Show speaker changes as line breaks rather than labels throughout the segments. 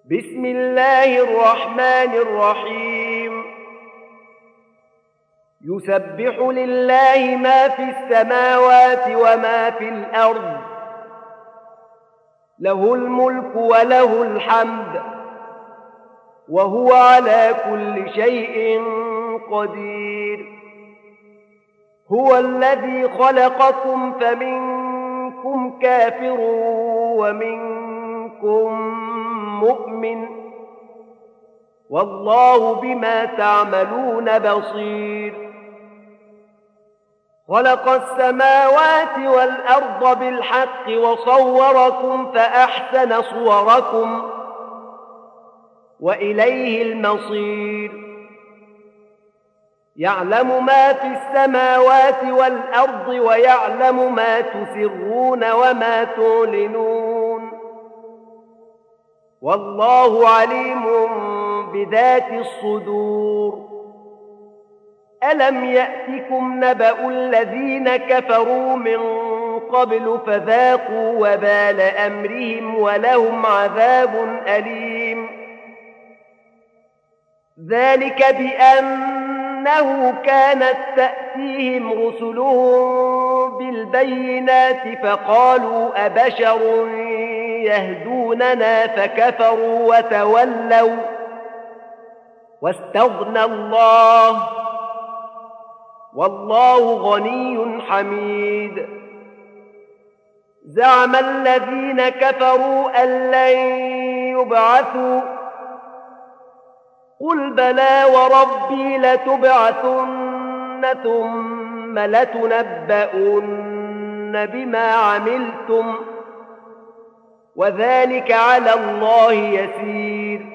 بسم الله الرحمن الرحيم يسبح لله ما في السماوات وما في الأرض له الملك وله الحمد وهو على كل شيء قدير هو الذي خلقكم فمنكم كافر ومنكم مؤمن والله بما تعملون بصير خلق السماوات والأرض بالحق وصوركم فأحسن صوركم وإليه المصير يعلم ما في السماوات والأرض ويعلم ما تسرون وما تعلنون والله عليم بذات الصدور ألم يأتكم نبأ الذين كفروا من قبل فذاقوا وبال أمرهم ولهم عذاب أليم ذلك بأنه كانت تأتيهم رسلهم بالبينات فقالوا أبشر يهدوننا فكفروا وتولوا واستغنى الله والله غني حميد زعم الذين كفروا أن لن يبعثوا قل بلى وربي لتبعثن ثم لتنبؤن بما عملتم وذلك على الله يسير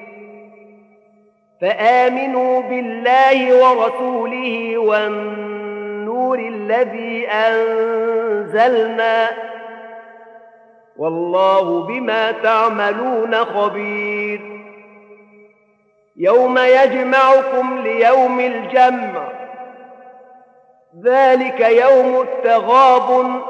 فآمنوا بالله ورسوله والنور الذي أنزلنا والله بما تعملون خبير يوم يجمعكم ليوم الجمع ذلك يوم التغابن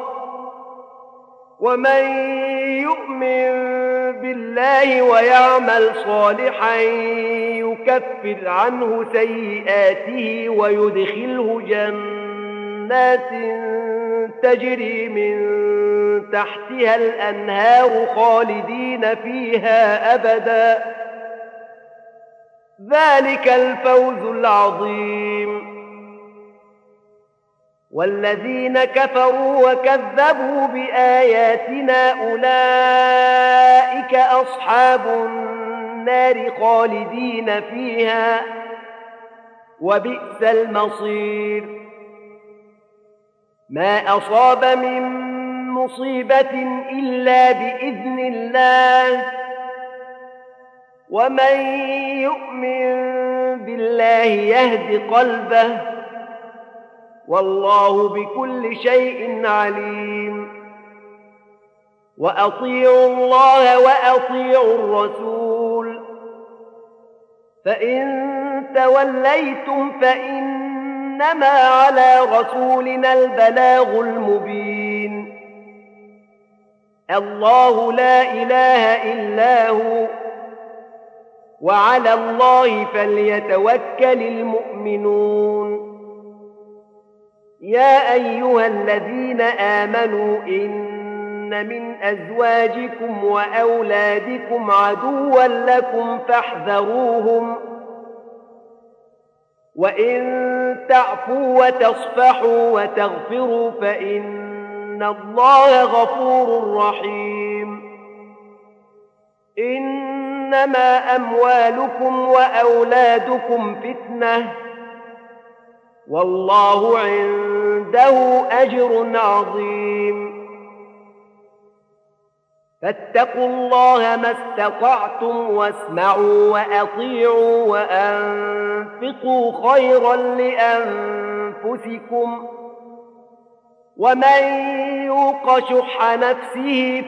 ومن يؤمن بالله ويعمل صالحا يكفر عنه سيئاته ويدخله جنات تجري من تحتها الأنهار خالدين فيها أبدا ذلك الفوز العظيم والذين كفروا وكذبوا بآياتنا أولئك أصحاب النار خالدين فيها وبئس المصير ما أصاب من مصيبة إلا بإذن الله ومن يؤمن بالله يهد قلبه والله بكل شيء عليم وأطيعوا الله وأطيعوا الرسول فإن توليتم فإنما على رسولنا البلاغ المبين الله لا إله إلا هو وعلى الله فليتوكل المؤمنون يا أيها الذين آمنوا إن من أزواجكم وأولادكم عدوا لكم فاحذروهم وإن تعفوا وتصفحوا وتغفروا فإن الله غفور رحيم إنما أموالكم وأولادكم فتنة والله عنده أجر عظيم فاتقوا الله ما استطعتم واسمعوا وأطيعوا وأنفقوا خيرا لأنفسكم ومن يوق شح نفسه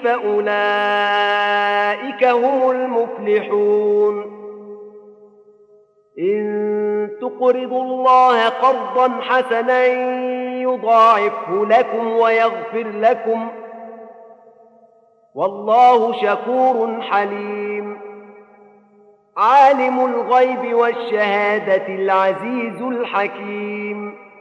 فأولئك هم المفلحون إن تقرضوا الله قرضا حسنا يضاعفه لكم ويغفر لكم والله شكور حليم عالم الغيب والشهادة العزيز الحكيم